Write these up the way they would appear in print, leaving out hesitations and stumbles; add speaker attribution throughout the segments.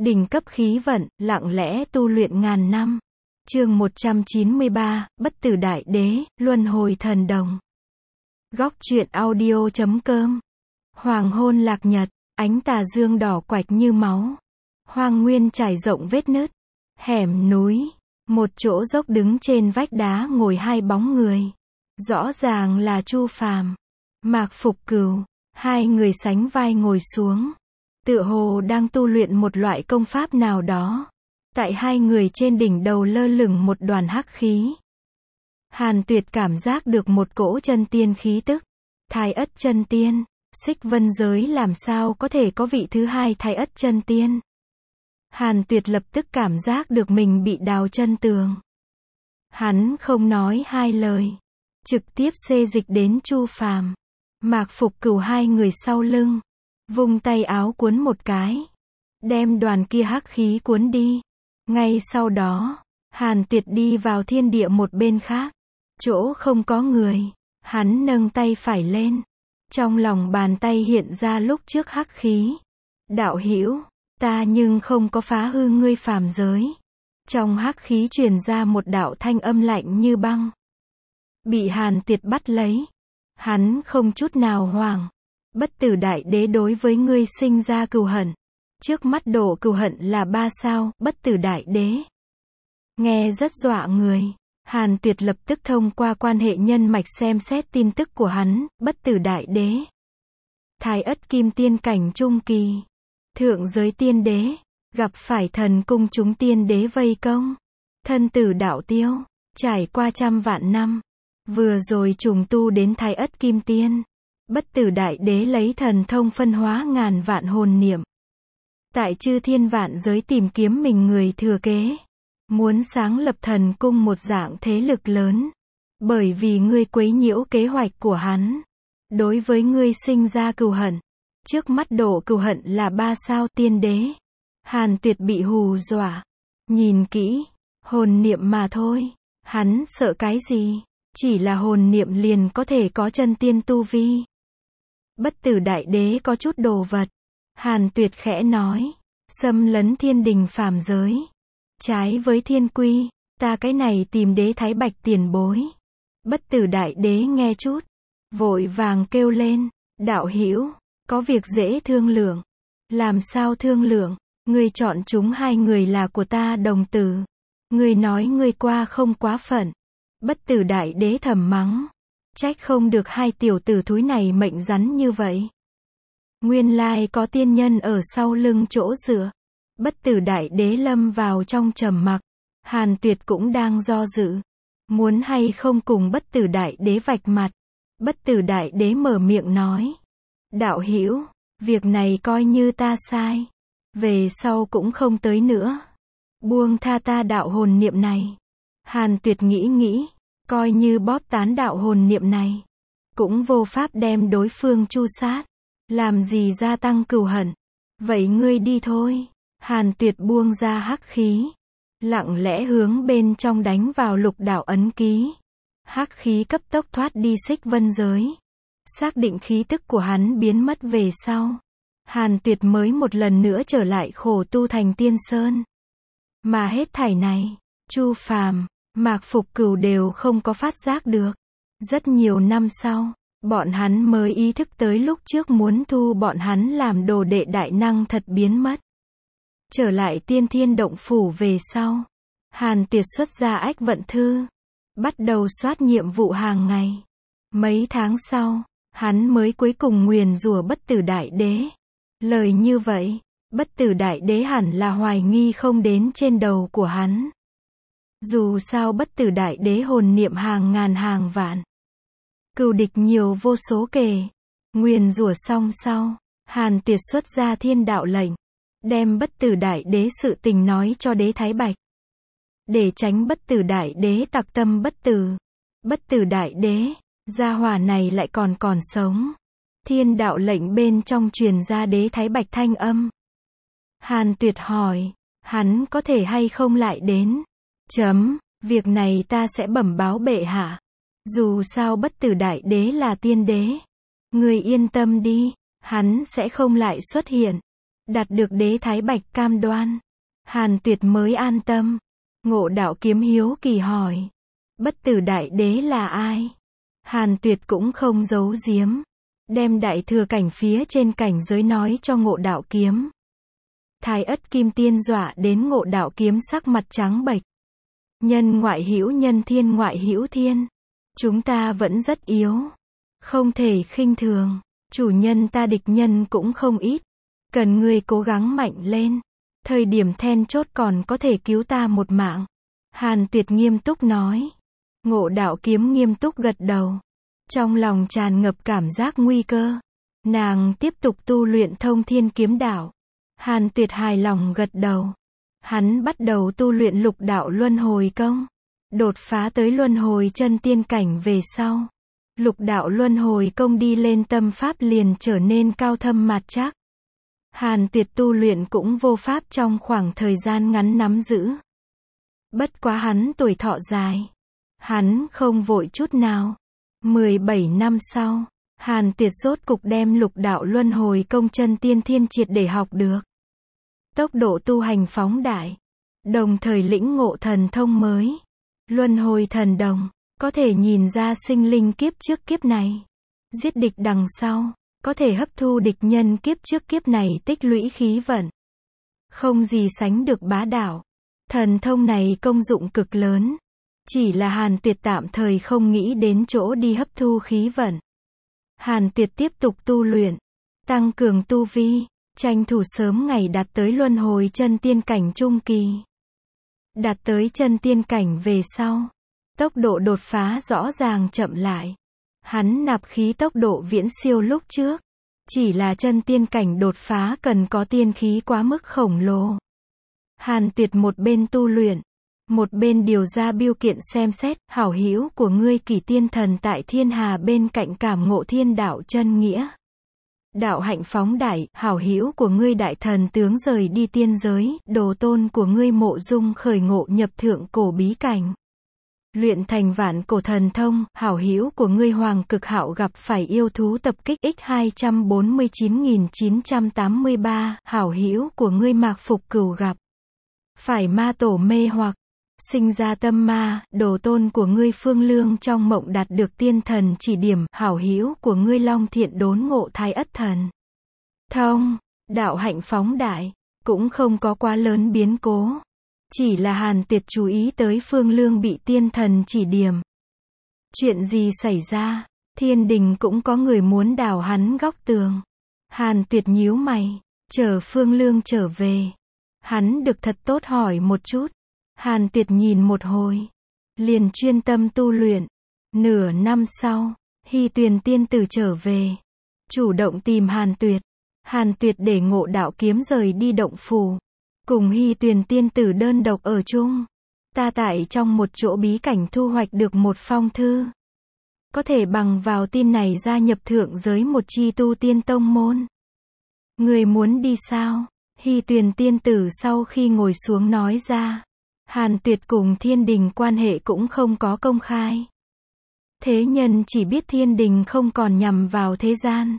Speaker 1: Đỉnh cấp khí vận, lặng lẽ tu luyện ngàn năm. Chương 193, Bất tử đại đế, luân hồi thần đồng. Góc truyện audio.com. Hoàng hôn lạc nhật, ánh tà dương đỏ quạch như máu. Hoang nguyên trải rộng vết nứt. Hẻm núi, một chỗ dốc đứng trên vách đá ngồi hai bóng người. Rõ ràng là Chu Phàm, Mạc Phục Cửu, hai người sánh vai ngồi xuống. Tựa hồ đang tu luyện một loại công pháp nào đó. Tại hai người trên đỉnh đầu lơ lửng một đoàn hắc khí. Hàn Tuyệt cảm giác được một cỗ chân tiên khí tức. Thái Ất chân tiên, Xích Vân giới làm sao có thể có vị thứ hai Thái Ất chân tiên. Hàn Tuyệt lập tức cảm giác được mình bị đào chân tường. Hắn không nói hai lời, trực tiếp xê dịch đến Chu Phàm, Mạc Phục Cửu hai người sau lưng, vung tay áo cuốn một cái, đem đoàn kia hắc khí cuốn đi. Ngay sau đó, Hàn Tuyệt đi vào thiên địa một bên khác, chỗ không có người, hắn nâng tay phải lên, trong lòng bàn tay hiện ra lúc trước hắc khí. Đạo hữu, ta nhưng không có phá hư ngươi phàm giới. Trong hắc khí truyền ra một đạo thanh âm lạnh như băng. Bị Hàn Tuyệt bắt lấy, hắn không chút nào hoảng. Bất tử đại đế đối với ngươi sinh ra cừu hận. Trước mắt độ cừu hận là 3 sao, bất tử đại đế. Nghe rất dọa người. Hàn Tuyệt lập tức thông qua quan hệ nhân mạch xem xét tin tức của hắn, bất tử đại đế. Thái Ất kim tiên cảnh trung kỳ. Thượng giới tiên đế. Gặp phải thần cung chúng tiên đế vây công. Thân tử đạo tiêu. Trải qua trăm vạn năm. Vừa rồi trùng tu đến Thái Ất kim tiên. Bất tử đại đế lấy thần thông phân hóa ngàn vạn hồn niệm. Tại chư thiên vạn giới tìm kiếm mình người thừa kế. Muốn sáng lập thần cung một dạng thế lực lớn. Bởi vì ngươi quấy nhiễu kế hoạch của hắn. Đối với ngươi sinh ra cừu hận. Trước mắt độ cừu hận là 3 sao tiên đế. Hàn Tuyệt bị hù dọa. Nhìn kỹ, hồn niệm mà thôi. Hắn sợ cái gì? Chỉ là hồn niệm liền có thể có chân tiên tu vi. Bất tử đại đế có chút đồ vật. Hàn Tuyệt khẽ nói. Xâm lấn thiên đình phàm giới. Trái với thiên quy, ta cái này tìm đế Thái Bạch tiền bối. Bất tử đại đế nghe chút. Vội vàng kêu lên. Đạo hữu, có việc dễ thương lượng. Làm sao thương lượng? Ngươi chọn chúng hai người là của ta đồng tử. Ngươi nói ngươi qua không quá phận. Bất tử đại đế thầm mắng. Trách không được hai tiểu tử thúi này mệnh rắn như vậy. Nguyên lai có tiên nhân ở sau lưng chỗ dựa. Bất tử đại đế lâm vào trong trầm mặc. Hàn Tuyệt cũng đang do dự. Muốn hay không cùng bất tử đại đế vạch mặt. Bất tử đại đế mở miệng nói. Đạo hữu, việc này coi như ta sai. Về sau cũng không tới nữa. Buông tha ta đạo hồn niệm này. Hàn Tuyệt nghĩ. Coi như bóp tán đạo hồn niệm này. Cũng vô pháp đem đối phương tru sát. Làm gì gia tăng cừu hận. Vậy ngươi đi thôi. Hàn Tuyệt buông ra hắc khí. Lặng lẽ hướng bên trong đánh vào lục đạo ấn ký. Hắc khí cấp tốc thoát đi Xích Vân giới. Xác định khí tức của hắn biến mất về sau. Hàn Tuyệt mới một lần nữa trở lại khổ tu thành tiên sơn. Mà hết thảy này, Chu Phàm, Mạc Phục Cửu đều không có phát giác được. Rất nhiều năm sau, bọn hắn mới ý thức tới lúc trước muốn thu bọn hắn làm đồ đệ đại năng thật biến mất. Trở lại tiên thiên động phủ về sau. Hàn Tuyệt xuất ra ách vận thư. Bắt đầu soát nhiệm vụ hàng ngày. Mấy tháng sau, hắn mới cuối cùng nguyền rủa bất tử đại đế. Lời như vậy, bất tử đại đế hẳn là hoài nghi không đến trên đầu của hắn. Dù sao bất tử đại đế hồn niệm hàng ngàn hàng vạn. Cừu địch nhiều vô số kể. Nguyền rủa xong sau, Hàn Tuyệt xuất ra thiên đạo lệnh. Đem bất tử đại đế sự tình nói cho đế Thái Bạch. Để tránh bất tử đại đế tặc tâm bất tử. Bất tử đại đế, gia hỏa này lại còn sống. Thiên đạo lệnh bên trong truyền ra đế Thái Bạch thanh âm. Hàn Tuyệt hỏi, hắn có thể hay không lại đến? Việc này ta sẽ bẩm báo bệ hạ. Dù sao bất tử đại đế là tiên đế. Người yên tâm đi, hắn sẽ không lại xuất hiện. Đạt được đế thái bạch cam đoan. Hàn Tuyệt mới an tâm. Ngộ Đạo Kiếm hiếu kỳ hỏi. Bất tử đại đế là ai? Hàn Tuyệt cũng không giấu giếm. Đem đại thừa cảnh phía trên cảnh giới nói cho Ngộ Đạo Kiếm. Thái Ất Kim Tiên dọa đến Ngộ Đạo Kiếm sắc mặt trắng bệch. Nhân ngoại hữu nhân, thiên ngoại hữu thiên. Chúng ta vẫn rất yếu. Không thể khinh thường. Chủ nhân ta địch nhân cũng không ít. Cần ngươi cố gắng mạnh lên. Thời điểm then chốt còn có thể cứu ta một mạng. Hàn Tuyệt nghiêm túc nói. Ngộ Đạo Kiếm nghiêm túc gật đầu. Trong lòng tràn ngập cảm giác nguy cơ. Nàng tiếp tục tu luyện Thông Thiên Kiếm Đạo. Hàn Tuyệt hài lòng gật đầu. Hắn bắt đầu tu luyện Lục Đạo Luân Hồi Công. Đột phá tới Luân Hồi Chân Tiên cảnh về sau. Lục Đạo Luân Hồi Công đi lên tâm pháp liền trở nên cao thâm mạt trắc. Hàn Tuyệt tu luyện cũng vô pháp trong khoảng thời gian ngắn nắm giữ. Bất quá hắn tuổi thọ dài. Hắn không vội chút nào. 17 năm sau, Hàn Tuyệt rốt cục đem Lục Đạo Luân Hồi Công chân tiên thiên triệt để học được. Tốc độ tu hành phóng đại. Đồng thời lĩnh ngộ thần thông mới. Luân hồi thần đồng. Có thể nhìn ra sinh linh kiếp trước kiếp này. Giết địch đằng sau. Có thể hấp thu địch nhân kiếp trước kiếp này tích lũy khí vận. Không gì sánh được bá đạo. Thần thông này công dụng cực lớn. Chỉ là Hàn Tuyệt tạm thời không nghĩ đến chỗ đi hấp thu khí vận. Hàn Tuyệt tiếp tục tu luyện. Tăng cường tu vi. Tranh thủ sớm ngày đạt tới luân hồi chân tiên cảnh trung kỳ. Đạt tới chân tiên cảnh về sau. Tốc độ đột phá rõ ràng chậm lại. Hắn nạp khí tốc độ viễn siêu lúc trước. Chỉ là chân tiên cảnh đột phá cần có tiên khí quá mức khổng lồ. Hàn Tuyệt một bên tu luyện. Một bên điều ra biêu kiện xem xét. Hảo hữu của ngươi Kỷ Tiên Thần tại thiên hà bên cạnh cảm ngộ thiên đạo chân nghĩa. Đạo hạnh phóng đại. Hảo hữu của ngươi Đại Thần Tướng rời đi tiên giới. Đồ tôn của ngươi Mộ Dung khởi ngộ nhập thượng cổ bí cảnh. Luyện thành vạn cổ thần thông. Hảo hữu của ngươi Hoàng Cực Hạo gặp phải yêu thú tập kích X249983. Hảo hữu của ngươi Mạc Phục Cửu gặp phải ma tổ mê hoặc, sinh ra tâm ma. Đồ tôn của ngươi Phương Lương trong mộng đạt được tiên thần chỉ điểm. Hảo hữu của ngươi Long Thiện đốn ngộ Thái Ất Thần thông. Đạo hạnh phóng đại, cũng không có quá lớn biến cố. Chỉ là Hàn Tuyệt chú ý tới Phương Lương bị tiên thần chỉ điểm. Chuyện gì xảy ra? Thiên đình cũng có người muốn đào hắn góc tường. Hàn Tuyệt nhíu mày, chờ Phương Lương trở về. Hắn được thật tốt hỏi một chút. Hàn Tuyệt nhìn một hồi, liền chuyên tâm tu luyện. Nửa năm sau, Hy Tuyền tiên tử trở về, chủ động tìm Hàn Tuyệt. Hàn Tuyệt để Ngộ Đạo Kiếm rời đi động phủ, cùng Hy Tuyền tiên tử đơn độc ở chung. Ta tại trong một chỗ bí cảnh thu hoạch được một phong thư. Có thể bằng vào tin này gia nhập thượng giới một chi tu tiên tông môn. Người muốn đi sao? Hy Tuyền tiên tử sau khi ngồi xuống nói ra. Hàn Tuyệt cùng thiên đình quan hệ cũng không có công khai. Thế nhân chỉ biết thiên đình không còn nhằm vào thế gian.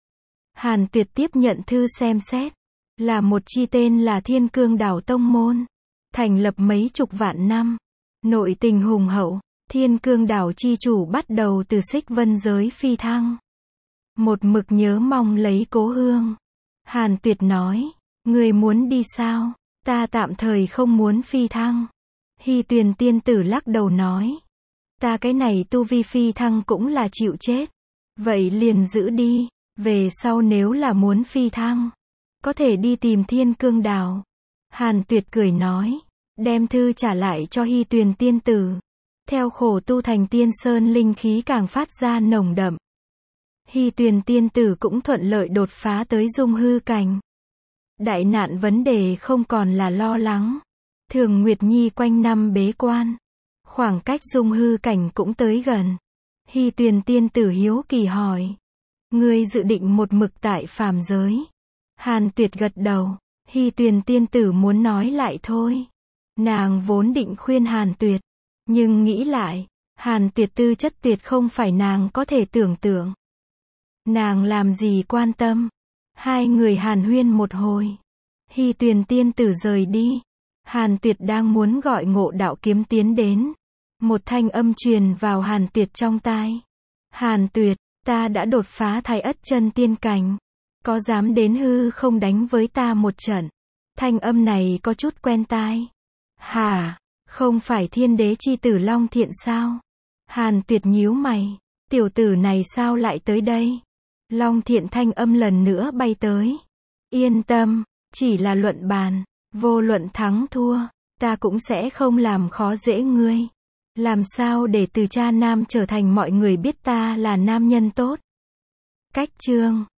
Speaker 1: Hàn Tuyệt tiếp nhận thư xem xét. Là một chi tên là Thiên Cương Đảo Tông Môn. Thành lập mấy chục vạn năm. Nội tình hùng hậu. Thiên Cương Đảo chi chủ bắt đầu từ Xích Vân giới phi thăng. Một mực nhớ mong lấy cố hương. Hàn Tuyệt nói. Người muốn đi sao? Ta tạm thời không muốn phi thăng. Hy Tuyền tiên tử lắc đầu nói. Ta cái này tu vi phi thăng cũng là chịu chết. Vậy liền giữ đi. Về sau nếu là muốn phi thăng, có thể đi tìm Thiên Cương Đảo. Hàn Tuyệt cười nói. Đem thư trả lại cho Hy Tuyền tiên tử. Theo khổ tu thành tiên sơn linh khí càng phát ra nồng đậm. Hy Tuyền tiên tử cũng thuận lợi đột phá tới dung hư cảnh. Đại nạn vấn đề không còn là lo lắng. Thường Nguyệt Nhi quanh năm bế quan. Khoảng cách dung hư cảnh cũng tới gần. Hy Tuyền tiên tử hiếu kỳ hỏi. Ngươi dự định một mực tại phàm giới? Hàn Tuyệt gật đầu. Hy Tuyền tiên tử muốn nói lại thôi. Nàng vốn định khuyên Hàn Tuyệt. Nhưng nghĩ lại, Hàn Tuyệt tư chất tuyệt không phải nàng có thể tưởng tượng. Nàng làm gì quan tâm. Hai người hàn huyên một hồi. Hy Tuyền tiên tử rời đi. Hàn Tuyệt đang muốn gọi Ngộ Đạo Kiếm tiến đến. Một thanh âm truyền vào Hàn Tuyệt trong tai. Hàn Tuyệt, ta đã đột phá Thái Ất chân tiên cảnh. Có dám đến hư không đánh với ta một trận? Thanh âm này có chút quen tai. Hả? Không phải Thiên Đế chi tử Long Thiện sao? Hàn Tuyệt nhíu mày. Tiểu tử này sao lại tới đây? Long Thiện thanh âm lần nữa bay tới. Yên tâm, chỉ là luận bàn. Vô luận thắng thua, ta cũng sẽ không làm khó dễ ngươi. Làm sao để từ cha nam trở thành mọi người biết ta là nam nhân tốt? Cách chương